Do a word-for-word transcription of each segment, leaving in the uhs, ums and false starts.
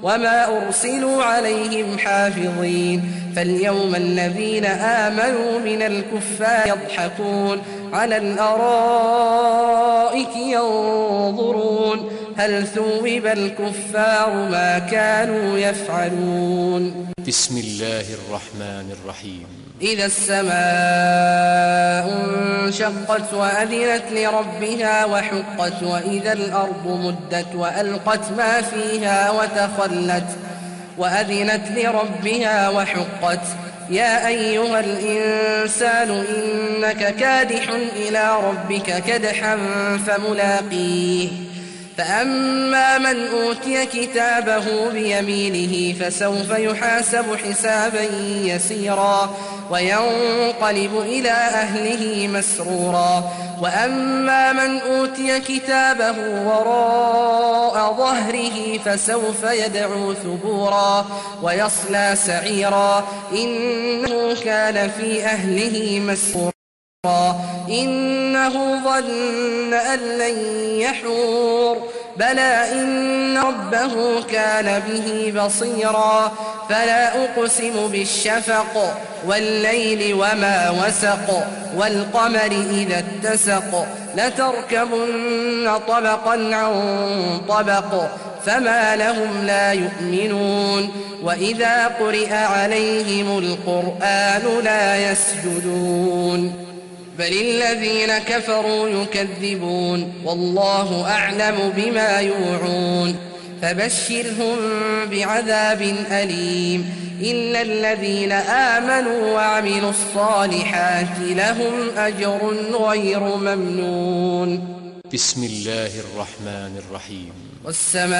وما أرسلوا عليهم حافظين فاليوم الذين آمنوا من الكفار يضحكون على الأرائك ينظرون هل ثوب الكفار ما كانوا يفعلون. بسم الله الرحمن الرحيم. إذا السماء انشقت وأذنت لربها وحقت وإذا الأرض مدت وألقت ما فيها وتخلت وأذنت لربها وحقت يا أيها الإنسان إنك كادح إلى ربك كدحا فملاقيه فأما من أوتي كتابه بيمينه فسوف يحاسب حسابا يسيرا وينقلب إلى أهله مسرورا وأما من أوتي كتابه وراء ظهره فسوف يدعو ثبورا ويصلى سعيرا إنه كان في أهله مسرورا إنه ظن أن لن يحور بلى إن ربه كان به بصيرا فلا أقسم بالشفق والليل وما وسق والقمر إذا اتسق لتركبن طبقا عن طبق فما لهم لا يؤمنون وإذا قرئ عليهم القرآن لا يسجدون بل الذين كفروا يكذبون والله أعلم بما يوعون فبشرهم بعذاب أليم إلا الذين آمنوا وعملوا الصالحات لهم أجر غير ممنون. بسم الله الرحمن الرحيم. والسماء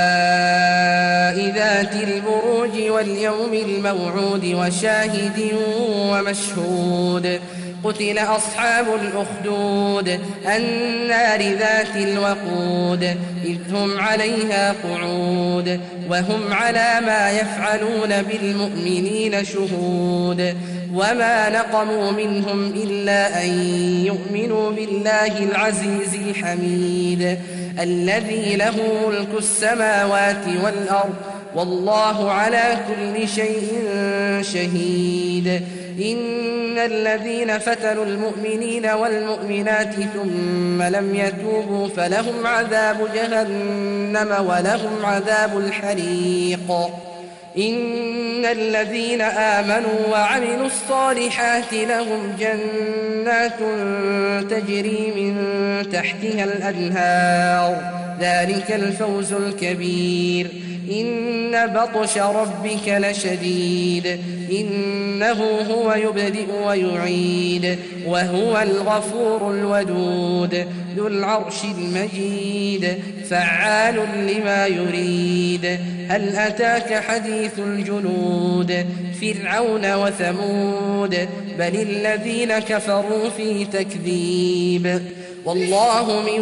ذات البروج واليوم الموعود وشاهد ومشهود قتل أصحاب الأخدود النار ذات الوقود إذ هم عليها قعود وهم على ما يفعلون بالمؤمنين شهود وما نقموا منهم إلا أن يؤمنوا بالله العزيز الحميد الذي له ملك السماوات والأرض والله على كل شيء شهيد. إن الذين فتنوا المؤمنين والمؤمنات ثم لم يتوبوا فلهم عذاب جهنم ولهم عذاب الحريق. إن الذين آمنوا وعملوا الصالحات لهم جنات تجري من تحتها الأنهار ذلك الفوز الكبير. إن بطش ربك لشديد إنه هو يبدئ ويعيد وهو الغفور الودود ذو العرش المجيد فعال لما يريد. هل أتاك حديث الجنود فرعون وثمود بل الذين كفروا في تكذيب والله من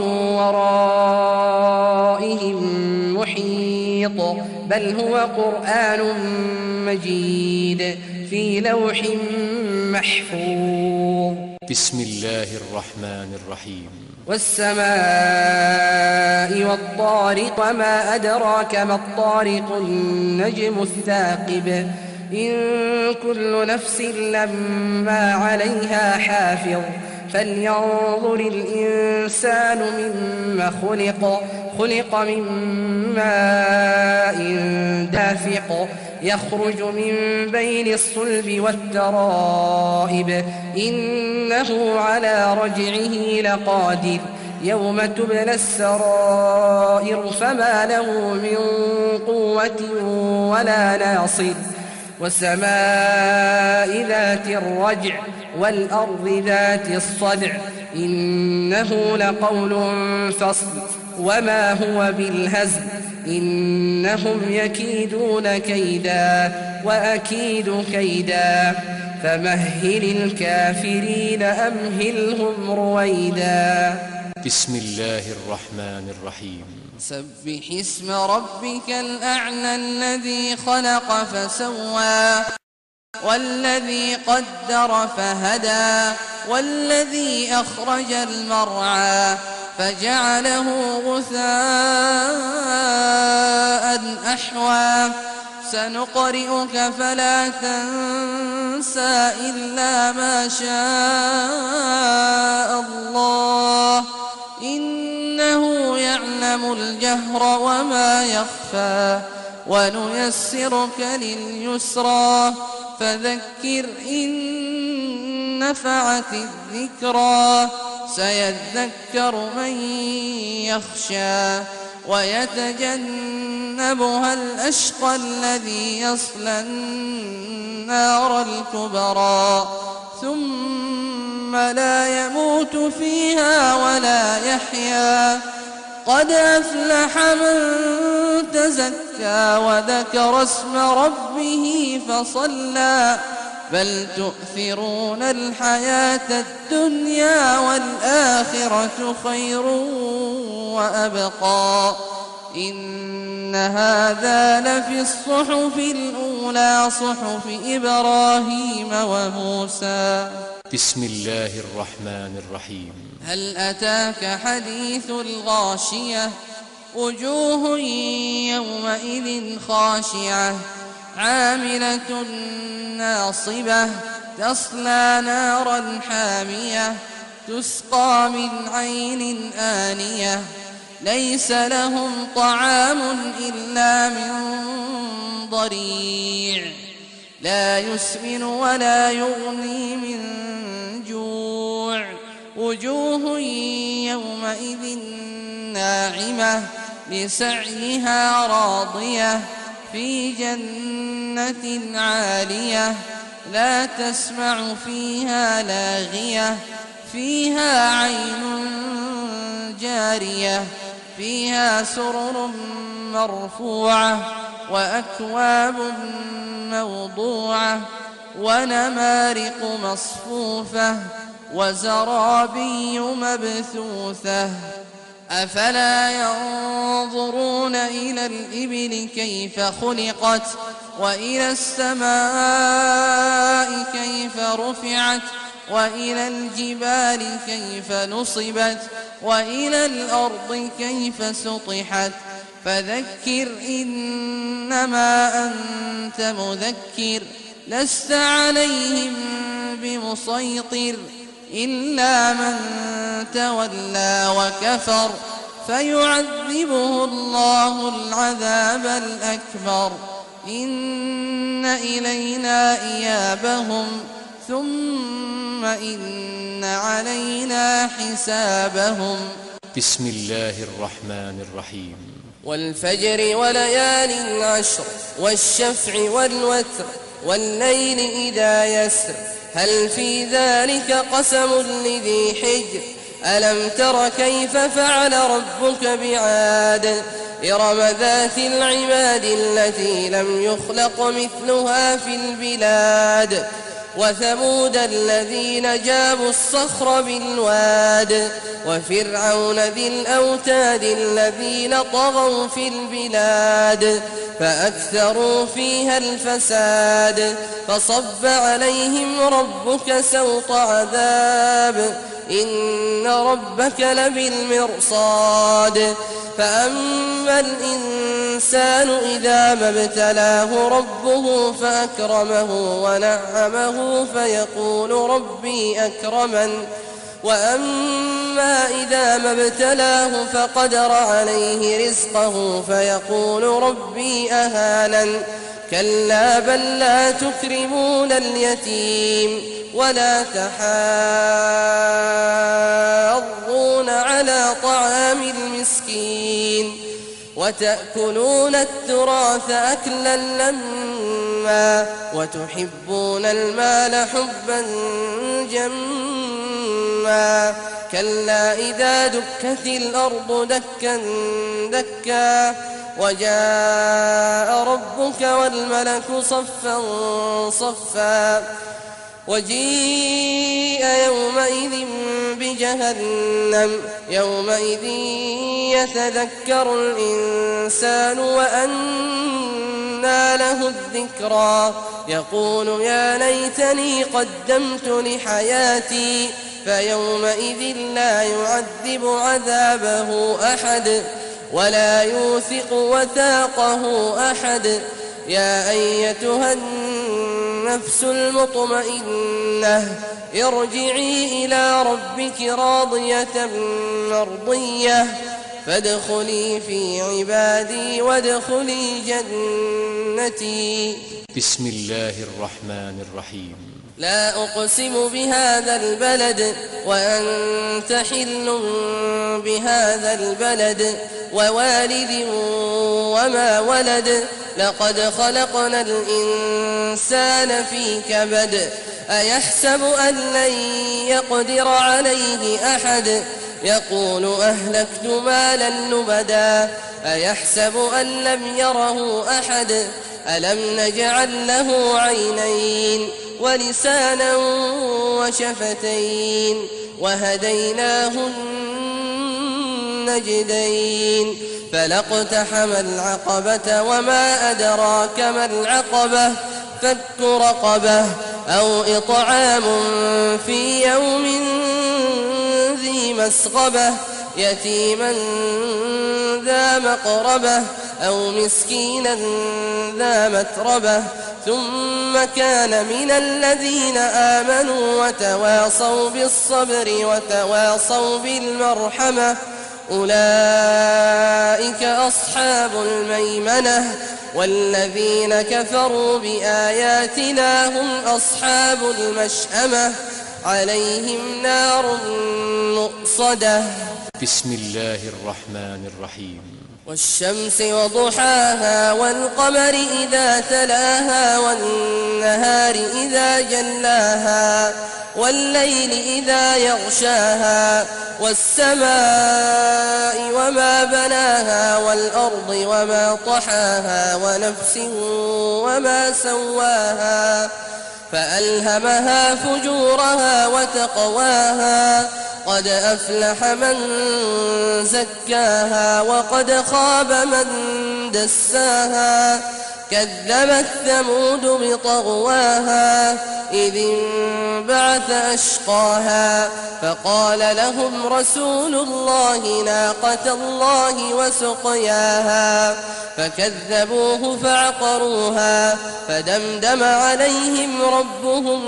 ورائهم محيط بل هو قرآن مجيد في لوح محفوظ. بسم الله الرحمن الرحيم. والسماء والطارق وما أدراك ما الطارق النجم الثاقب إن كل نفس لما عليها حافظ فلينظر الإنسان مما خلق خلق من ماء دافق يخرج من بين الصلب والترائب إنه على رجعه لقادر يوم تبلى السرائر فما له من قوة ولا ناصر. والسماء ذات الرجع والأرض ذات الصدع إنه لقول فصل وما هو بالهزل إنهم يكيدون كيدا وأكيد كيدا فمهل الكافرين أمهلهم رويدا. بسم الله الرحمن الرحيم. سبح اسم ربك الأعلى الذي خلق فسوى والذي قدر فهدى والذي أخرج المرعى فجعله غثاء نحوا سنقرئك فلا تنسى إلا ما شاء الله إنه يعلم الجهر وما يخفى ونيسرك لليسرى فذكر إن نفعت الذكرى سيذكر من يخشى ويتجنبها الأشقى الذي يصلى النار الكبرى ثم لا يموت فيها ولا يحيا قد أفلح من تزكى وذكر اسم ربه فصلى بل تؤثرون الحياة الدنيا والآخرة خير وأبقى إن هذا لفي الصحف الأولى صحف إبراهيم وموسى. بسم الله الرحمن الرحيم. هل أتاك حديث الغاشية وجوه يومئذ خاشعة عاملة ناصبة تصلى نارا حامية تسقى من عين آنية ليس لهم طعام إلا من ضريع لا يسمن ولا يغني من جوع وجوه يومئذ ناعمة لسعيها راضية في جنة عالية لا تسمع فيها لاغية فيها عين جارية فيها سرر مرفوعة وأكواب موضوعة ونمارق مصفوفة وزرابي مبثوثة أفلا ينظرون إلى الإبل كيف خلقت وإلى السماء كيف رفعت وإلى الجبال كيف نصبت وإلى الأرض كيف سطحت فذكر إنما أنت مذكر لست عليهم بمسيطر إلا من تولى وكفر فيعذبه الله العذاب الأكبر إن إلينا إيابهم ثم إن علينا حسابهم. بسم الله الرحمن الرحيم. والفجر وليال عشر والشفع والوتر والليل إذا يسر هل في ذلك قسم لذي حجر ألم تر كيف فعل ربك بعاد إرم ذات العماد التي لم يخلق مثلها في البلاد وثمود الذين جابوا الصخر بالواد وفرعون ذي الأوتاد الذين طغوا في البلاد فأكثروا فيها الفساد فصب عليهم ربك سوط عذاب إن ربك لبالمرصاد فأما الإنسان إذا ما ابتلاه ربه فأكرمه ونعمه فيقول ربي أكرمن وأما إذا ما ابتلاه فقدر عليه رزقه فيقول ربي أهانن كلا بل لا تكرمون اليتيم ولا تحاضون على طعام المسكين وتأكلون التراث أكلا لما وتحبون المال حبا جما كلا إذا دكت الأرض دكا دكا وجاء ربك والملك صفا صفا وجيء يومئذ بجهنم يومئذ يتذكر الإنسان وأنى له الذكرى يقول يا ليتني قدمت لحياتي فيومئذ لا يعذب عذابه أحد ولا يوثق وثاقه أحد. يا أيتها النفس المطمئنة ارجعي إلى ربك راضية مرضية فادخلي في عبادي وادخلي جنتي. بسم الله الرحمن الرحيم. لا أقسم بهذا البلد وأنت حل بهذا البلد ووالد وما ولد لقد خلقنا الإنسان في كبد. أيحسب أن لن يقدر عليه أحد يقول أهلكت مالا لبدا أيحسب أن لم يره أحد ألم نجعل له عينين ولسانا وشفتين وهديناه النجدين فلاقتحم العقبة وما أدراك ما العقبة فك رقبة أو إطعام في يوم ذي مسغبة يتيما ذا مقربة أو مسكينا ذا متربة ثم كان من الذين آمنوا وتواصوا بالصبر وتواصوا بالمرحمة أولئك أصحاب الميمنة والذين كفروا بآياتنا هم أصحاب المشأمة عليهم نار مؤصدة. بسم الله الرحمن الرحيم. والشمس وضحاها والقمر إذا تلاها والنهار إذا جلاها والليل إذا يغشاها والسماء وما بناها والأرض وما طحاها ونفس وما سواها فألهمها فجورها وتقواها قد أفلح من زكاها وقد خاب من دساها كذبت ثمود بطغواها إذ انبعث أشقاها فقال لهم رسول الله ناقة الله وسقياها فكذبوه فعقروها فدمدم عليهم ربهم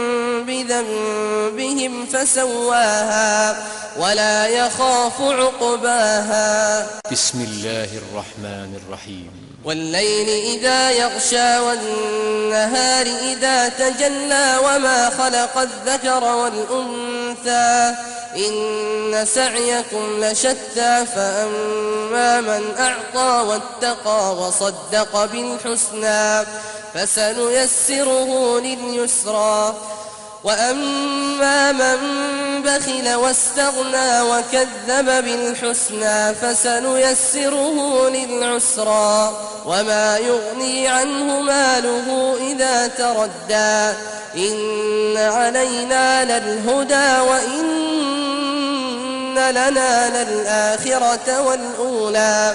بذنبهم فسواها ولا يخاف عقباها. بسم الله الرحمن الرحيم. والليل إذا يغشى والنهار إذا تجلى وما خلق الذكر والأنثى إن سعيكم لشتى فأما من أعطى واتقى وصدق بالحسنى فسنيسره لليسرى وأما من بخل واستغنى وكذب بالحسنى فسنيسره للعسرى وما يغني عنه ماله إذا تردى إن علينا للهدى وإن لنا للآخرة والأولى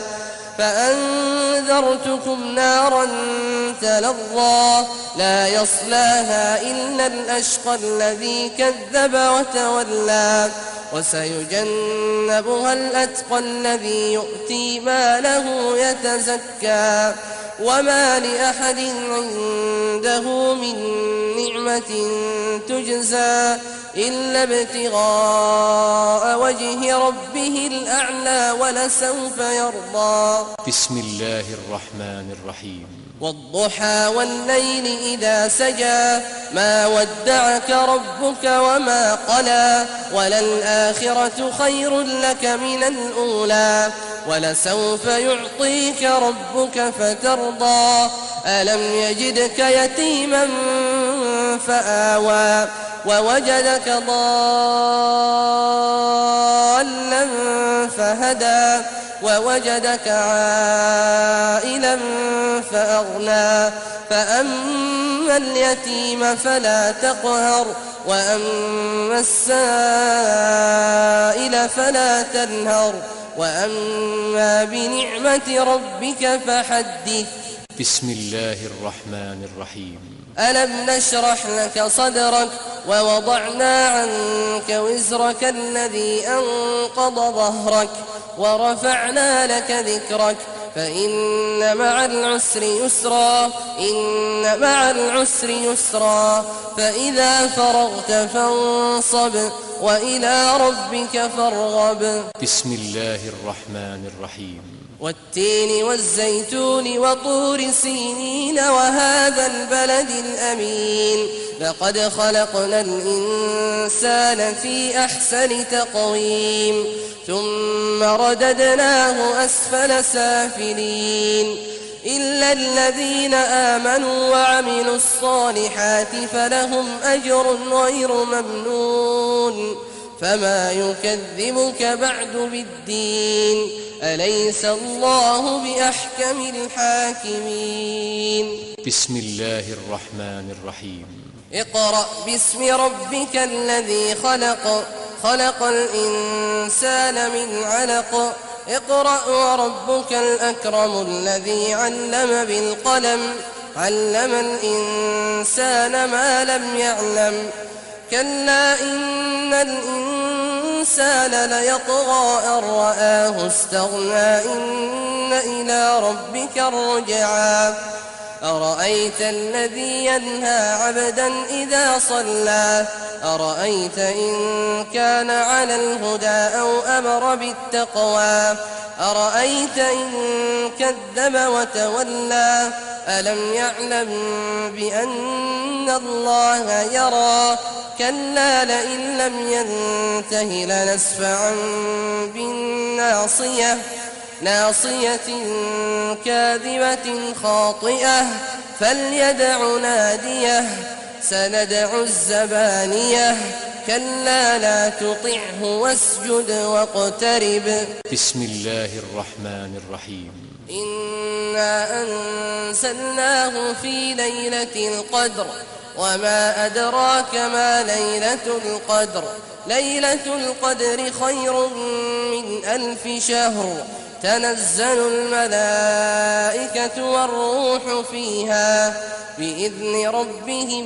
فأنذرتكم نارا تلظى لا يصلاها إلا الأشقى الذي كذب وتولى وسيجنبها الأتقى الذي يؤتي ماله يتزكى وما لأحد عنده من نعمة تجزى إلا ابتغاء وجه ربه الأعلى ولسوف يرضى. بسم الله الرحمن الرحيم. والضحى والليل إذا سجى ما ودعك ربك وما قلى وللآخرة خير لك من الأولى ولسوف يعطيك ربك فترضى ألم يجدك يتيما فآوى ووجدك ضالا فهدى ووجدك عائلا فأغنى فأما اليتيم فلا تقهر وأما السائل فلا تنهر وأما بنعمة ربك فحدث. بسم الله الرحمن الرحيم. ألم نشرح لك صدرك ووضعنا عنك وزرك الذي أنقض ظهرك ورفعنا لك ذكرك فإن مع العسر يسرا إن مع العسر يسرا فإذا فرغت فانصب وإلى ربك فارغب. بسم الله الرحمن الرحيم. والتين والزيتون وطور سينين وهذا البلد الأمين لقد خلقنا الإنسان في أحسن تقويم ثم رددناه أسفل سافلين إلا الذين آمنوا وعملوا الصالحات فلهم أجر غير ممنون فما يكذبك بعد بالدين أليس الله بأحكم الحاكمين. بسم الله الرحمن الرحيم. اقرأ باسم ربك الذي خلق خلق الإنسان من علق اقرأ وربك الأكرم الذي علم بالقلم علم الإنسان ما لم يعلم كلا إن الإنسان ليطغى أن رآه استغنى إن إلى ربك الرجعى أرأيت الذي ينهى عبدا إذا صلى أرأيت إن كان على الهدى أو أمر بالتقوى أرأيت إن كذب وتولى ألم يعلم بأن الله يرى كلا لئن لم ينته لنسفعا بالناصية ناصية كاذبة خاطئة فليدع ناديه سندع الزبانية كلا لا تطعه واسجد واقترب. بسم الله الرحمن الرحيم. إنا أنزلناه في ليلة القدر وما أدراك ما ليلة القدر ليلة القدر خير من ألف شهر تنزل الملائكة والروح فيها بإذن ربهم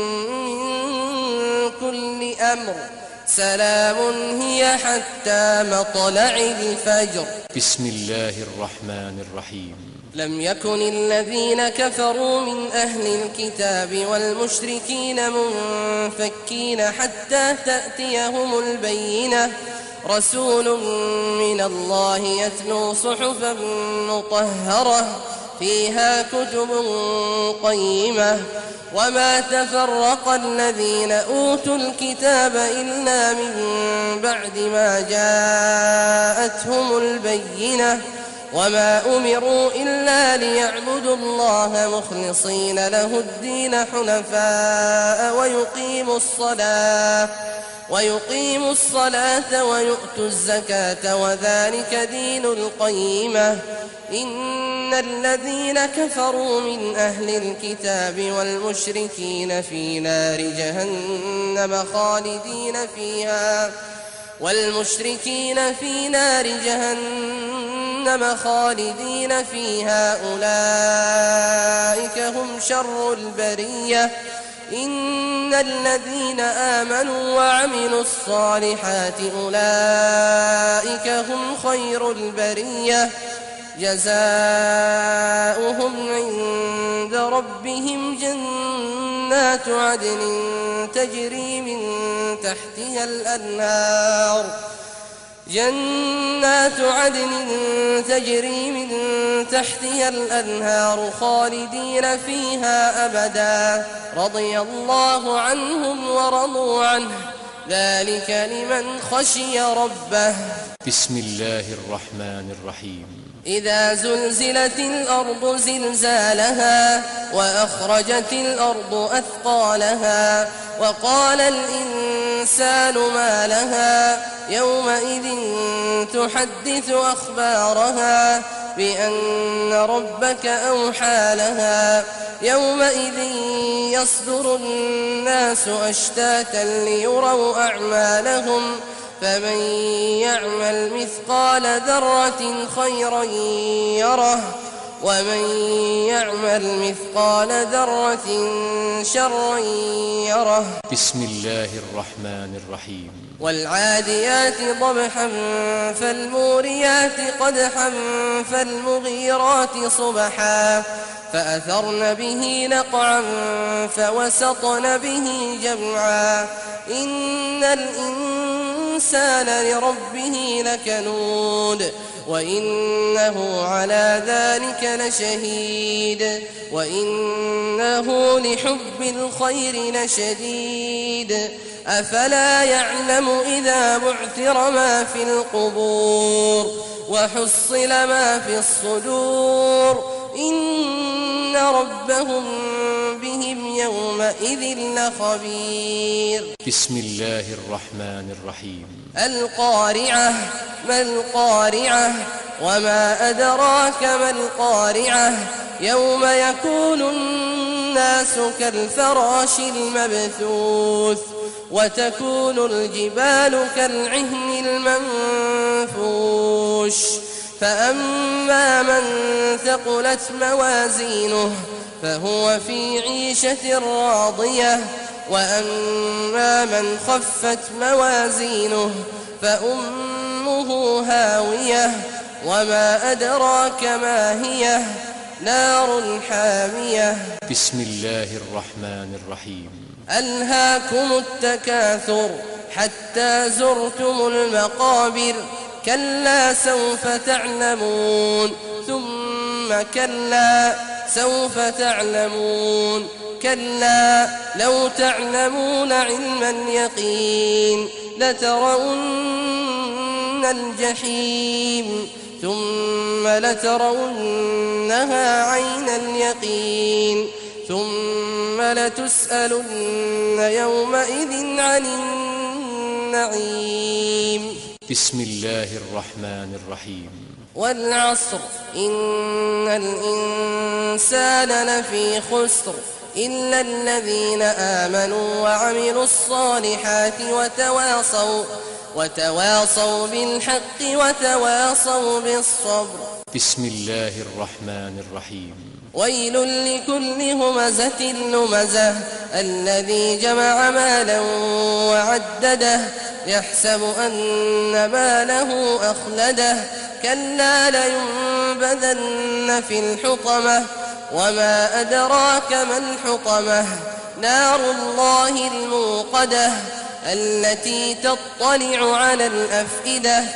من كل أمر سلام هي حتى مطلع الفجر. بسم الله الرحمن الرحيم. لم يكن الذين كفروا من أهل الكتاب والمشركين منفكين حتى تأتيهم البينة رسول من الله يتلو صحفا مطهرة فيها كتب قيمة وما تفرق الذين أوتوا الكتاب إلا من بعد ما جاءتهم البينة وما أمروا إلا ليعبدوا الله مخلصين له الدين حنفاء ويقيموا الصلاة ويقيموا الصلاة ويؤتوا الزكاة وذلك دين القيمة إن الذين كفروا من أهل الكتاب والمشركين في نار جهنم خالدين فيها والمشركين في نار جهنم خالدين فيها أولئك هم شر البرية إن الذين آمنوا وعملوا الصالحات أولئك هم خير البرية جزاؤهم عند ربهم جنات عدن تجري من تحتها الأنهار جنات عدن تجري من تحتها الأنهار خالدين فيها أبدا رضي الله عنهم ورضوا عنه ذلك لمن خشي ربه. بسم الله الرحمن الرحيم. إذا زلزلت الأرض زلزالها وأخرجت الأرض أثقالها وقال الإنسان ما لها يومئذ تحدث أخبارها بأن ربك أوحى لها يومئذ يصدر الناس أشتاتا ليروا أعمالهم فمن يعمل مثقال ذرة خيرا يره ومن يعمل مثقال ذرة شرا يره. بسم الله الرحمن الرحيم. والعاديات ضبحا فالموريات قدحا فالمغيرات صبحا فأثرن به نقعا فوسطن به جمعا إن الإنسان لربه لكنود وإنه على ذلك لشهيد وإنه لحب الخير لشديد أفلا يعلم إذا بعثر ما في القبور وحصل ما في الصدور إن ربهم بهم يومئذ لخبير. بسم الله الرحمن الرحيم. القارعة ما القارعة وما أدراك ما القارعة يوم يكون الناس كالفراش المبثوث وتكون الجبال كالعهن المنفوش فأما من ثقلت موازينه فهو في عيشة راضية وأما من خفت موازينه فأمه هاوية وما أدراك ما هي نار حامية. بسم الله الرحمن الرحيم. ألهاكم التكاثر حتى زرتم المقابر كلا سوف تعلمون ثم كلا سوف تعلمون كلا لو تعلمون علم اليقين لترون الجحيم ثم لترونها عين اليقين ثم لتسألن يومئذ عن النعيم. بسم الله الرحمن الرحيم. والعصر إن الإنسان لفي خسر إلا الذين آمنوا وعملوا الصالحات وتواصوا وتواصوا بالحق وتواصوا بالصبر. بسم الله الرحمن الرحيم. ويل لكل همزة لمزة الذي جمع مالا وعدده يحسب أن ماله أخلده كلا لينبذن في الحطمة وما أدراك ما الحطمة نار الله الموقدة التي تطلع على الأفئدة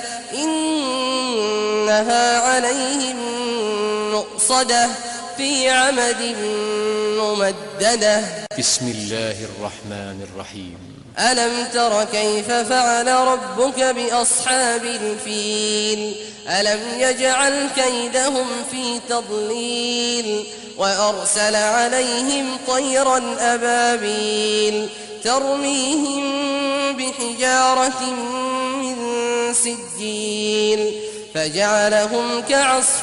إنها عليهم مؤصدة في عمد ممددة. بسم الله الرحمن الرحيم. ألم تر كيف فعل ربك بأصحاب الفيل ألم يجعل كيدهم في تضليل وأرسل عليهم طيرا أبابيل ترميهم بحجارة من سجيل فجعلهم كعصف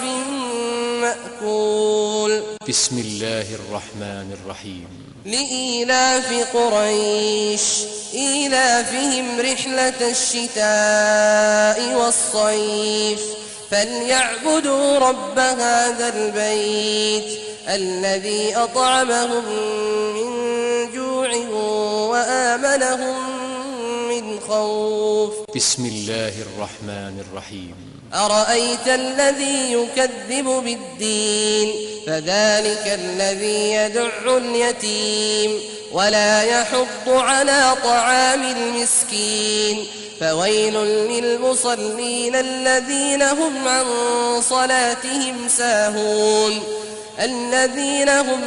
مأكول. بسم الله الرحمن الرحيم. لإيلاف قريش إيلافهم رحلة الشتاء والصيف فليعبدوا رب هذا البيت الذي أطعمهم من جوع وآمنهم من خوف. بسم الله الرحمن الرحيم. أرأيت الذي يكذب بالدين فذلك الذي يدع اليتيم ولا يحض على طعام المسكين فويل للمصلين الذين هم عن صلاتهم ساهون الذين هم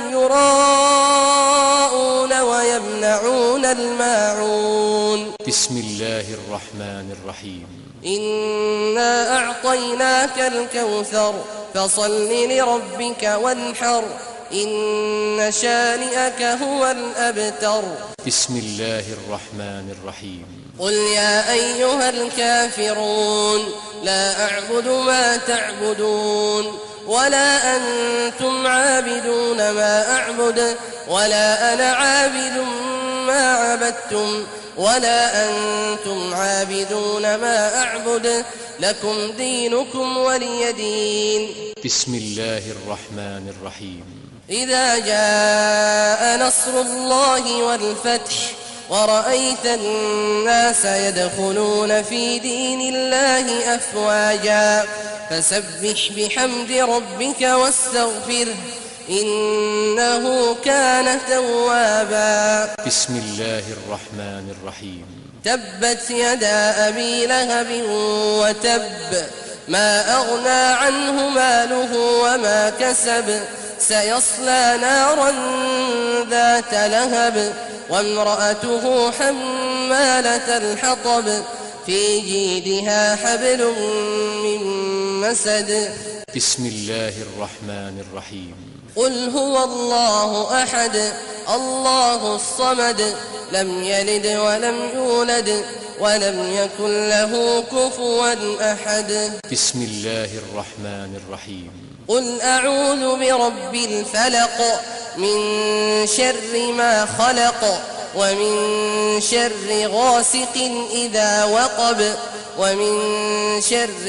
يراءون ويمنعون الماعون. بسم الله الرحمن الرحيم. إنا أعطيناك الكوثر فصل لربك وانحر إن شانئك هو الأبتر. بسم الله الرحمن الرحيم. قل يا أيها الكافرون لا أعبد ما تعبدون ولا أنتم عابدون ما أعبد ولا أنا عابد ما عبدتم ولا أنتم عابدون ما أعبد لكم دينكم ولي دين. بسم الله الرحمن الرحيم. إذا جاء نصر الله والفتح ورأيت الناس يدخلون في دين الله أفواجا فسبح بحمد ربك واستغفره إنه كان توابا. بسم الله الرحمن الرحيم. تبت يدا أبي لهب وتب ما أغنى عنه ماله وما كسب سيصلى نارا ذات لهب وامرأته حمالة الحطب في جيدها حبل من مسد. بسم الله الرحمن الرحيم. قل هو الله أحد الله الصمد لم يلد ولم يولد ولم يكن له كفوا أحد. بسم الله الرحمن الرحيم. قل أعوذ برب الفلق من شر ما خلق ومن شر غاسق إذا وقب ومن شر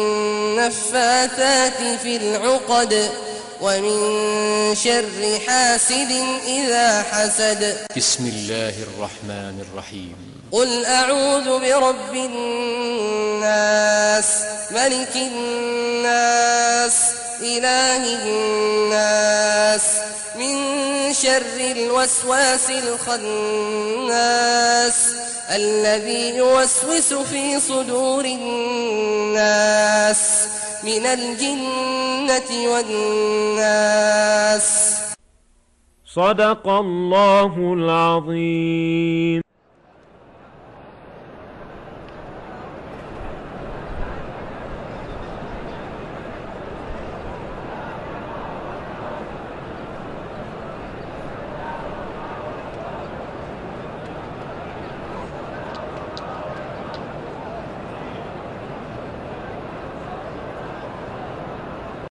النفاثات في العقد ومن شر حاسد إذا حسد. بسم الله الرحمن الرحيم. قل أعوذ برب الناس ملك الناس إله الناس من شر الوسواس الخناس الذي يوسوس في صدور الناس من الجنة والناس. صدق الله العظيم.